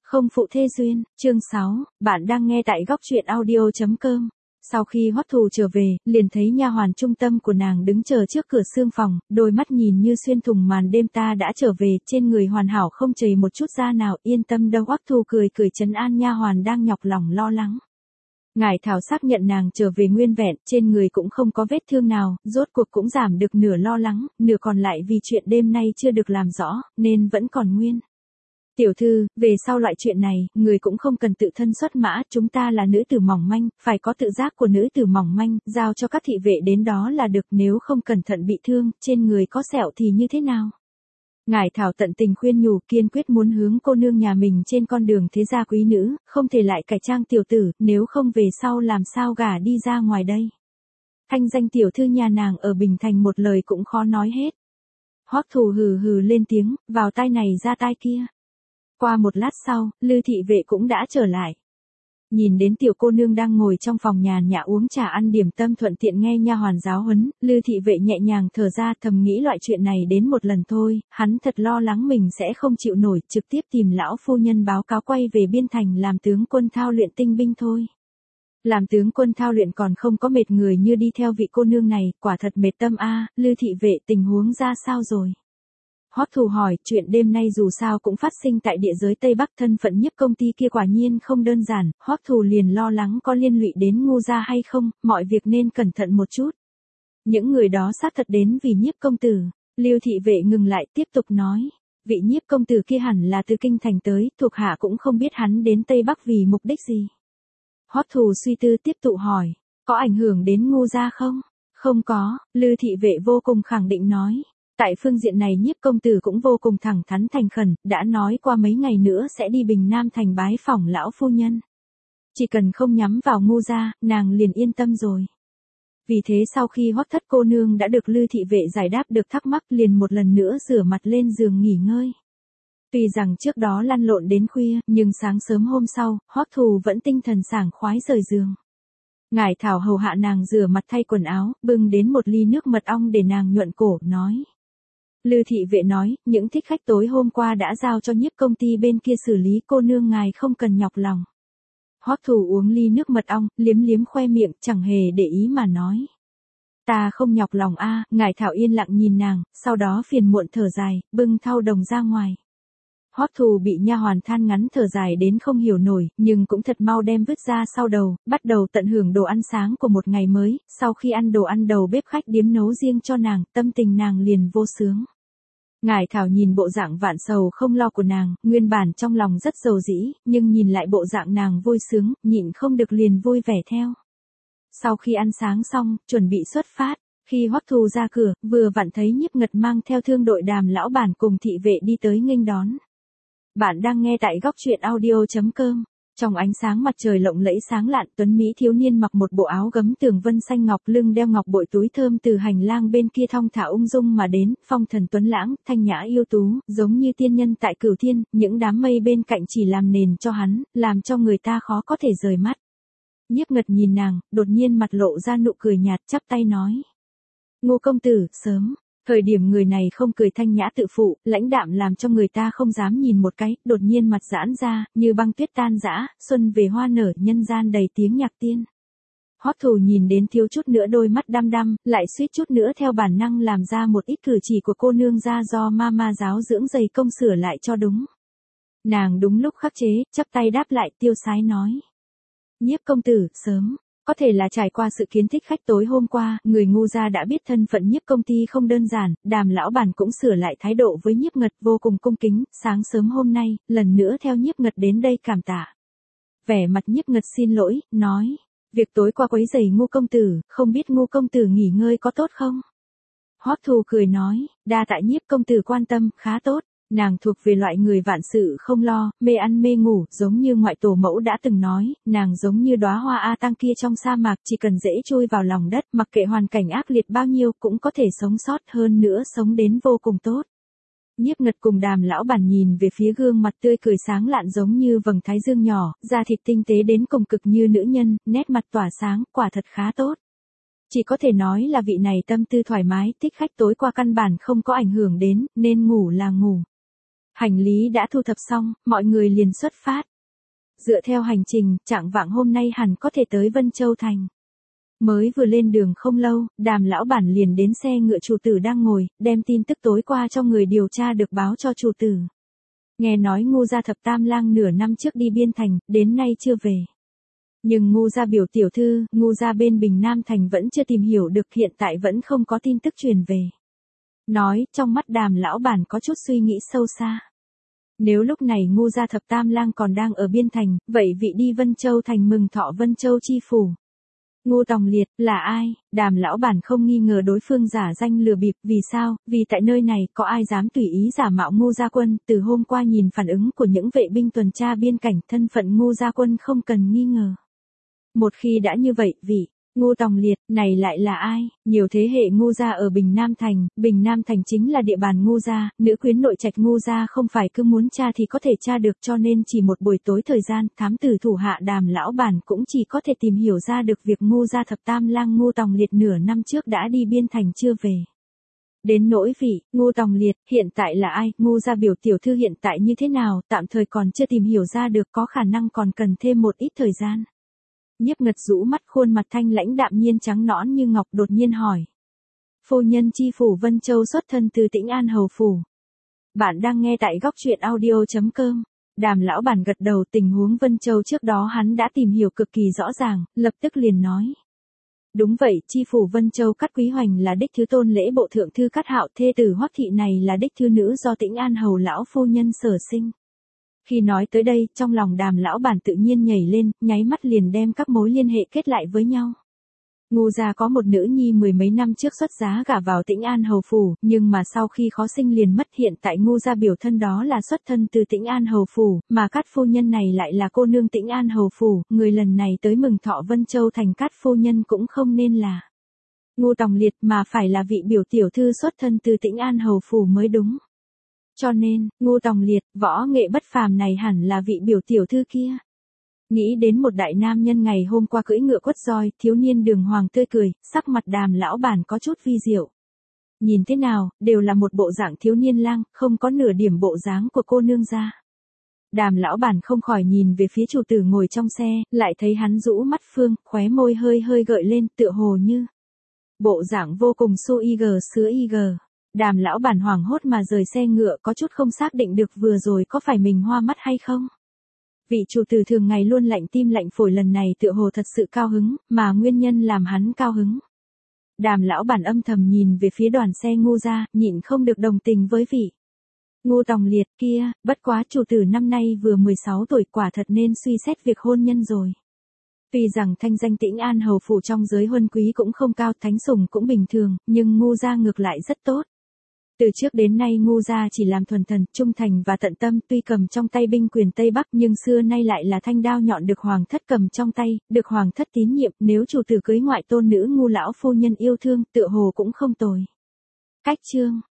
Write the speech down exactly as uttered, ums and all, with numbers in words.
Không phụ thê duyên, chương sáu, bạn đang nghe tại góc truyện audio.com. Sau khi Hoắc Thù trở về, liền thấy nha hoàn trung tâm của nàng đứng chờ trước cửa xương phòng, đôi mắt nhìn như xuyên thủng màn đêm ta đã trở về, trên người hoàn hảo không chảy một chút da nào, yên tâm đâu. Hoắc Thù cười cười trấn an nha hoàn đang nhọc lòng lo lắng. Ngải Thảo xác nhận nàng trở về nguyên vẹn, trên người cũng không có vết thương nào, rốt cuộc cũng giảm được nửa lo lắng, nửa còn lại vì chuyện đêm nay chưa được làm rõ, nên vẫn còn nguyên. Tiểu thư, về sau loại chuyện này, người cũng không cần tự thân xuất mã, chúng ta là nữ tử mỏng manh, phải có tự giác của nữ tử mỏng manh, giao cho các thị vệ đến đó là được, nếu không cẩn thận bị thương, trên người có sẹo thì như thế nào? Ngải Thảo tận tình khuyên nhủ, kiên quyết muốn hướng cô nương nhà mình trên con đường thế gia quý nữ, không thể lại cải trang tiểu tử, nếu không về sau làm sao gả đi ra ngoài đây. Thanh danh tiểu thư nhà nàng ở Bình Thành một lời cũng khó nói hết. Hoắc Thù hừ hừ lên tiếng, vào tai này ra tai kia. Qua một lát sau, Lư thị vệ cũng đã trở lại. Nhìn đến tiểu cô nương đang ngồi trong phòng nhàn nhã uống trà ăn điểm tâm thuận tiện nghe nha hoàn giáo huấn, Lư thị vệ nhẹ nhàng thở ra, thầm nghĩ loại chuyện này đến một lần thôi, hắn thật lo lắng mình sẽ không chịu nổi, trực tiếp tìm lão phu nhân báo cáo quay về biên thành làm tướng quân thao luyện tinh binh thôi. Làm tướng quân thao luyện còn không có mệt người như đi theo vị cô nương này, quả thật mệt tâm a. Lư thị vệ, tình huống ra sao rồi? Hoắc Thù hỏi, chuyện đêm nay dù sao cũng phát sinh tại địa giới Tây Bắc, thân phận Nhiếp công ty kia quả nhiên không đơn giản, Hoắc Thù liền lo lắng có liên lụy đến Ngô gia hay không, mọi việc nên cẩn thận một chút. Những người đó xác thật đến vì Nhiếp công tử. Lưu thị vệ ngừng lại tiếp tục nói, vị Nhiếp công tử kia hẳn là từ kinh thành tới, thuộc hạ cũng không biết hắn đến Tây Bắc vì mục đích gì. Hoắc Thù suy tư tiếp tục hỏi, có ảnh hưởng đến Ngô gia không? Không có, Lưu thị vệ vô cùng khẳng định nói. Tại phương diện này Nhiếp công tử cũng vô cùng thẳng thắn thành khẩn, đã nói qua mấy ngày nữa sẽ đi Bình Nam thành bái phỏng lão phu nhân. Chỉ cần không nhắm vào Ngô gia, nàng liền yên tâm rồi. Vì thế sau khi Hoắc thất cô nương đã được Lư thị vệ giải đáp được thắc mắc, liền một lần nữa rửa mặt lên giường nghỉ ngơi. Tuy rằng trước đó lăn lộn đến khuya, nhưng sáng sớm hôm sau, Hoắc Thù vẫn tinh thần sảng khoái rời giường. Ngải Thảo hầu hạ nàng rửa mặt thay quần áo, bưng đến một ly nước mật ong để nàng nhuận cổ, nói. Lư thị vệ nói, những thích khách tối hôm qua đã giao cho Nhiếp công ty bên kia xử lý, cô nương ngài không cần nhọc lòng. Hoắc Thù uống ly nước mật ong, liếm liếm khoe miệng, chẳng hề để ý mà nói. Ta không nhọc lòng a. Ngải Thảo yên lặng nhìn nàng, sau đó phiền muộn thở dài, bưng thau đồng ra ngoài. Hoắc Thù bị nha hoàn than ngắn thở dài đến không hiểu nổi, nhưng cũng thật mau đem vứt ra sau đầu, bắt đầu tận hưởng đồ ăn sáng của một ngày mới, sau khi ăn đồ ăn đầu bếp khách điếm nấu riêng cho nàng, tâm tình nàng liền vô sướng. Ngải Thảo nhìn bộ dạng vạn sầu không lo của nàng, nguyên bản trong lòng rất dầu dĩ, nhưng nhìn lại bộ dạng nàng vui sướng, nhịn không được liền vui vẻ theo. Sau khi ăn sáng xong, chuẩn bị xuất phát, khi Hoắc Thù ra cửa, vừa vặn thấy Nhiếp Ngật mang theo thương đội Đàm lão bản cùng thị vệ đi tới nghênh đón. Bạn đang nghe tại góc truyện audio.com. Trong ánh sáng mặt trời lộng lẫy sáng lạn, tuấn mỹ thiếu niên mặc một bộ áo gấm tường vân xanh ngọc, lưng đeo ngọc bội, túi thơm từ hành lang bên kia thong thả ung dung mà đến, phong thần tuấn lãng, thanh nhã yêu tú, giống như tiên nhân tại cửu thiên, những đám mây bên cạnh chỉ làm nền cho hắn, làm cho người ta khó có thể rời mắt. Nhiếp Ngật nhìn nàng, đột nhiên mặt lộ ra nụ cười nhạt, chắp tay nói: Ngô công tử, sớm. Thời điểm người này không cười thanh nhã tự phụ, lãnh đạm làm cho người ta không dám nhìn một cái, đột nhiên mặt giãn ra, như băng tuyết tan rã, xuân về hoa nở, nhân gian đầy tiếng nhạc tiên. Hoắc Thù nhìn đến thiếu chút nữa đôi mắt đăm đăm, lại suýt chút nữa theo bản năng làm ra một ít cử chỉ của cô nương ra do ma ma giáo dưỡng dày công sửa lại cho đúng. Nàng đúng lúc khắc chế, chắp tay đáp lại, tiêu sái nói: Nhiếp công tử, sớm. Có thể là trải qua sự kiến thích khách tối hôm qua, người Ngô gia đã biết thân phận Nhiếp công ty không đơn giản, Đàm lão bản cũng sửa lại thái độ với Nhiếp Ngật vô cùng cung kính, sáng sớm hôm nay, lần nữa theo Nhiếp Ngật đến đây cảm tạ. Vẻ mặt Nhiếp Ngật xin lỗi, nói: Việc tối qua quấy rầy Ngô công tử, không biết Ngô công tử nghỉ ngơi có tốt không? Hoắc Thù cười nói: Đa tạ Nhiếp công tử quan tâm, khá tốt. Nàng thuộc về loại người vạn sự không lo, mê ăn mê ngủ, giống như ngoại tổ mẫu đã từng nói, nàng giống như đóa hoa A Tang kia trong sa mạc, chỉ cần dễ chui vào lòng đất, mặc kệ hoàn cảnh ác liệt bao nhiêu, cũng có thể sống sót, hơn nữa sống đến vô cùng tốt. Nhiếp Ngật cùng Đàm lão bản nhìn về phía gương mặt tươi cười sáng lạn giống như vầng thái dương nhỏ, da thịt tinh tế đến cùng cực như nữ nhân, nét mặt tỏa sáng, quả thật khá tốt. Chỉ có thể nói là vị này tâm tư thoải mái, thích khách tối qua căn bản không có ảnh hưởng đến, nên ngủ là ngủ. Hành lý đã thu thập xong, mọi người liền xuất phát. Dựa theo hành trình, chạng vạng hôm nay hẳn có thể tới Vân Châu Thành. Mới vừa lên đường không lâu, Đàm lão bản liền đến xe ngựa chủ tử đang ngồi, đem tin tức tối qua cho người điều tra được báo cho chủ tử. Nghe nói Ngô gia thập tam lang nửa năm trước đi biên thành, đến nay chưa về. Nhưng Ngô gia biểu tiểu thư, Ngô gia bên Bình Nam thành vẫn chưa tìm hiểu được, hiện tại vẫn không có tin tức truyền về. Nói, trong mắt Đàm lão bản có chút suy nghĩ sâu xa. Nếu lúc này Ngô gia thập tam lang còn đang ở biên thành, vậy vị đi Vân Châu thành mừng thọ Vân Châu chi phủ. Ngô Tòng Liệt, là ai? Đàm lão bản không nghi ngờ đối phương giả danh lừa bịp, vì sao? Vì tại nơi này, có ai dám tùy ý giả mạo Ngô gia quân, từ hôm qua nhìn phản ứng của những vệ binh tuần tra biên cảnh, thân phận Ngô gia quân không cần nghi ngờ. Một khi đã như vậy, vị Ngô Tòng Liệt, này lại là ai? Nhiều thế hệ Ngô gia ở Bình Nam Thành, Bình Nam Thành chính là địa bàn Ngô gia, nữ quyến nội trạch Ngô gia không phải cứ muốn tra thì có thể tra được, cho nên chỉ một buổi tối thời gian, thám tử thủ hạ Đàm lão bản cũng chỉ có thể tìm hiểu ra được việc Ngô gia thập tam lang Ngô Tòng Liệt nửa năm trước đã đi biên thành chưa về. Đến nỗi vị Ngô Tòng Liệt, hiện tại là ai? Ngô gia biểu tiểu thư hiện tại như thế nào, tạm thời còn chưa tìm hiểu ra được, có khả năng còn cần thêm một ít thời gian. Nhiếp Ngật rũ mắt, khuôn mặt thanh lãnh đạm nhiên trắng nõn như ngọc, đột nhiên hỏi. Phu nhân chi phủ Vân Châu xuất thân từ Tĩnh An hầu phủ. Bạn đang nghe tại góc truyện audio chấm com. Đàm lão bản gật đầu, tình huống Vân Châu trước đó hắn đã tìm hiểu cực kỳ rõ ràng, lập tức liền nói. Đúng vậy, chi phủ Vân Châu Cát Quý Hoành là đích thứ tôn lễ bộ thượng thư Cát Hạo, thê tử Hoắc thị này là đích thư nữ do Tĩnh An hầu lão phu nhân sở sinh. Khi nói tới đây, trong lòng Đàm lão bản tự nhiên nhảy lên, nháy mắt liền đem các mối liên hệ kết lại với nhau. Ngô gia có một nữ nhi mười mấy năm trước xuất giá gả vào Tĩnh An hầu phủ, nhưng mà sau khi khó sinh liền mất, hiện tại Ngô gia biểu thân đó là xuất thân từ Tĩnh An hầu phủ, mà Cát phu nhân này lại là cô nương Tĩnh An hầu phủ, người lần này tới mừng thọ Vân Châu thành Cát phu nhân cũng không nên là Ngô Tòng Liệt mà phải là vị biểu tiểu thư xuất thân từ Tĩnh An hầu phủ mới đúng. Cho nên, Ngô Tòng Liệt, võ nghệ bất phàm này hẳn là vị biểu tiểu thư kia. Nghĩ đến một đại nam nhân ngày hôm qua cưỡi ngựa quất roi, thiếu niên đường hoàng tươi cười, sắc mặt Đàm lão bản có chút vi diệu. Nhìn thế nào, đều là một bộ dạng thiếu niên lang, không có nửa điểm bộ dáng của cô nương gia. Đàm lão bản không khỏi nhìn về phía chủ tử ngồi trong xe, lại thấy hắn rũ mắt phương, khóe môi hơi hơi gợi lên, tựa hồ như bộ dạng vô cùng su y gờ sứa y gờ. Đàm lão bản hoảng hốt mà rời xe ngựa, có chút không xác định được vừa rồi có phải mình hoa mắt hay không. Vị chủ tử thường ngày luôn lạnh tim lạnh phổi lần này tựa hồ thật sự cao hứng, mà nguyên nhân làm hắn cao hứng. Đàm lão bản âm thầm nhìn về phía đoàn xe Ngô gia, nhịn không được đồng tình với vị Ngô Tòng Liệt kia, bất quá chủ tử năm nay vừa mười sáu tuổi, quả thật nên suy xét việc hôn nhân rồi. Tuy rằng thanh danh Tĩnh An hầu phủ trong giới huân quý cũng không cao, thánh sủng cũng bình thường, nhưng Ngô gia ngược lại rất tốt. Từ trước đến nay Ngô gia chỉ làm thuần thần, trung thành và tận tâm, tuy cầm trong tay binh quyền Tây Bắc nhưng xưa nay lại là thanh đao nhọn được hoàng thất cầm trong tay, được hoàng thất tín nhiệm, nếu chủ tử cưới ngoại tôn nữ Ngô lão phu nhân yêu thương, tựa hồ cũng không tồi. Cách chương